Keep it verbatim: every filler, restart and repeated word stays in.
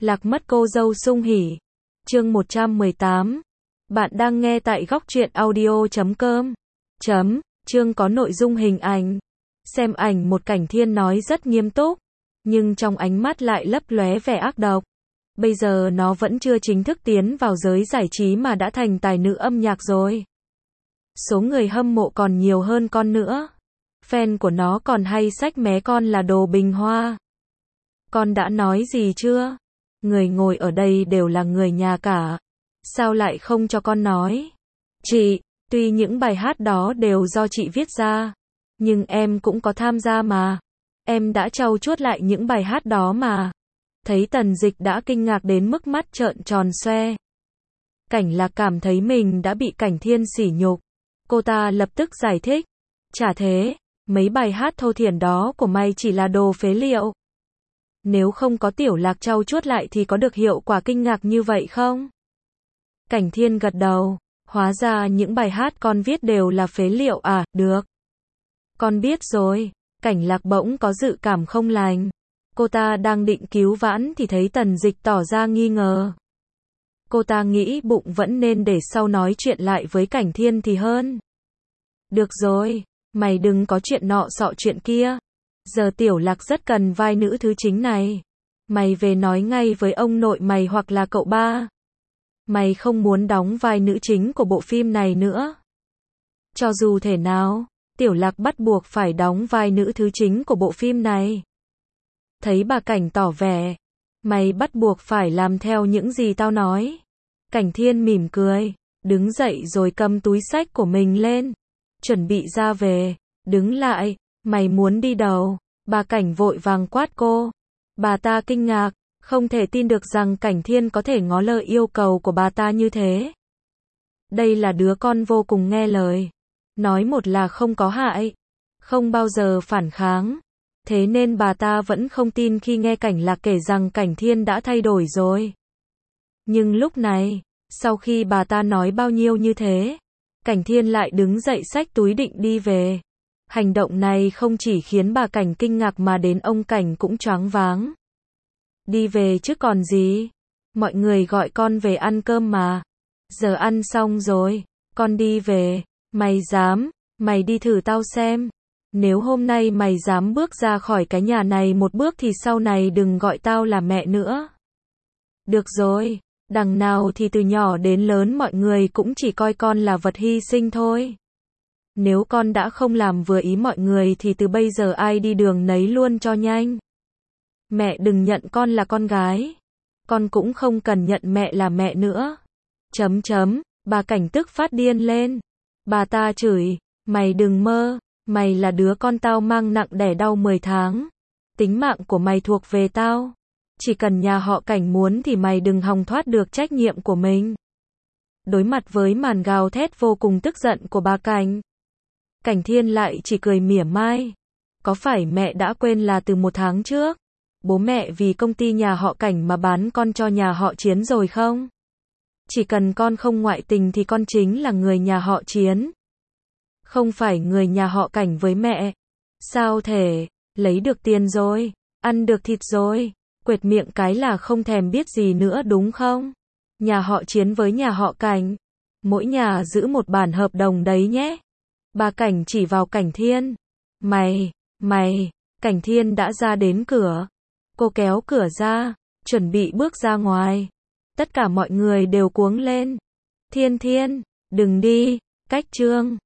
Lạc mất cô dâu sung hỉ. Chương một trăm mười tám. Bạn đang nghe tại góc truyện audio chấm com. Chấm, chương có nội dung hình ảnh. Xem ảnh một Cảnh Thiên nói rất nghiêm túc, nhưng trong ánh mắt lại lấp lóe vẻ ác độc. Bây giờ nó vẫn chưa chính thức tiến vào giới giải trí mà đã thành tài nữ âm nhạc rồi. Số người hâm mộ còn nhiều hơn con nữa. Fan của nó còn hay xách mé con là đồ bình hoa. Con đã nói gì chưa? Người ngồi ở đây đều là người nhà cả. Sao lại không cho con nói? Chị, tuy những bài hát đó đều do chị viết ra, nhưng em cũng có tham gia mà. Em đã trau chuốt lại những bài hát đó mà. Thấy Tần Dịch đã kinh ngạc đến mức mắt trợn tròn xoe. Cảnh Lạc cảm thấy mình đã bị Cảnh Thiên sỉ nhục. Cô ta lập tức giải thích. Chả thế, mấy bài hát thô thiển đó của mày chỉ là đồ phế liệu. Nếu không có Tiểu Lạc trau chuốt lại thì có được hiệu quả kinh ngạc như vậy không? Cảnh Thiên gật đầu. Hóa ra những bài hát con viết đều là phế liệu à, được. Con biết rồi. Cảnh Lạc bỗng có dự cảm không lành. Cô ta đang định cứu vãn thì thấy Tần Dịch tỏ ra nghi ngờ. Cô ta nghĩ bụng vẫn nên để sau nói chuyện lại với Cảnh Thiên thì hơn. Được rồi, mày đừng có chuyện nọ sọ chuyện kia. Giờ Tiểu Lạc rất cần vai nữ thứ chính này. Mày về nói ngay với ông nội mày hoặc là cậu ba. Mày không muốn đóng vai nữ chính của bộ phim này nữa. Cho dù thể nào, Tiểu Lạc bắt buộc phải đóng vai nữ thứ chính của bộ phim này. Thấy bà Cảnh tỏ vẻ, mày bắt buộc phải làm theo những gì tao nói. Cảnh Thiên mỉm cười, đứng dậy rồi cầm túi xách của mình lên, chuẩn bị ra về. Đứng lại, mày muốn đi đâu? Bà Cảnh vội vàng quát cô. Bà ta kinh ngạc, không thể tin được rằng Cảnh Thiên có thể ngó lời yêu cầu của bà ta như thế. Đây là đứa con vô cùng nghe lời. Nói một là không có hại, không bao giờ phản kháng. Thế nên bà ta vẫn không tin khi nghe Cảnh Lạc kể rằng Cảnh Thiên đã thay đổi rồi. Nhưng lúc này, sau khi bà ta nói bao nhiêu như thế, Cảnh Thiên lại đứng dậy xách túi định đi về. Hành động này không chỉ khiến bà Cảnh kinh ngạc mà đến ông Cảnh cũng choáng váng. Đi về chứ còn gì? Mọi người gọi con về ăn cơm mà. Giờ ăn xong rồi, con đi về. Mày dám, mày đi thử tao xem. Nếu hôm nay mày dám bước ra khỏi cái nhà này một bước thì sau này đừng gọi tao là mẹ nữa. Được rồi, đằng nào thì từ nhỏ đến lớn mọi người cũng chỉ coi con là vật hy sinh thôi. Nếu con đã không làm vừa ý mọi người thì từ bây giờ ai đi đường nấy luôn cho nhanh. Mẹ đừng nhận con là con gái. Con cũng không cần nhận mẹ là mẹ nữa. Chấm chấm, bà Cảnh tức phát điên lên. Bà ta chửi, mày đừng mơ, mày là đứa con tao mang nặng đẻ đau mười tháng. Tính mạng của mày thuộc về tao. Chỉ cần nhà họ Cảnh muốn thì mày đừng hòng thoát được trách nhiệm của mình. Đối mặt với màn gào thét vô cùng tức giận của bà Cảnh, Cảnh Thiên lại chỉ cười mỉa mai. Có phải mẹ đã quên là từ một tháng trước, bố mẹ vì công ty nhà họ Cảnh mà bán con cho nhà họ Chiến rồi không? Chỉ cần con không ngoại tình thì con chính là người nhà họ Chiến. Không phải người nhà họ Cảnh với mẹ. Sao thể, lấy được tiền rồi, ăn được thịt rồi, quệt miệng cái là không thèm biết gì nữa đúng không? Nhà họ Chiến với nhà họ Cảnh, mỗi nhà giữ một bản hợp đồng đấy nhé. Bà Cảnh chỉ vào Cảnh Thiên. Mày, mày, Cảnh Thiên đã ra đến cửa. Cô kéo cửa ra, chuẩn bị bước ra ngoài. Tất cả mọi người đều cuống lên. Thiên Thiên, đừng đi, cách chương.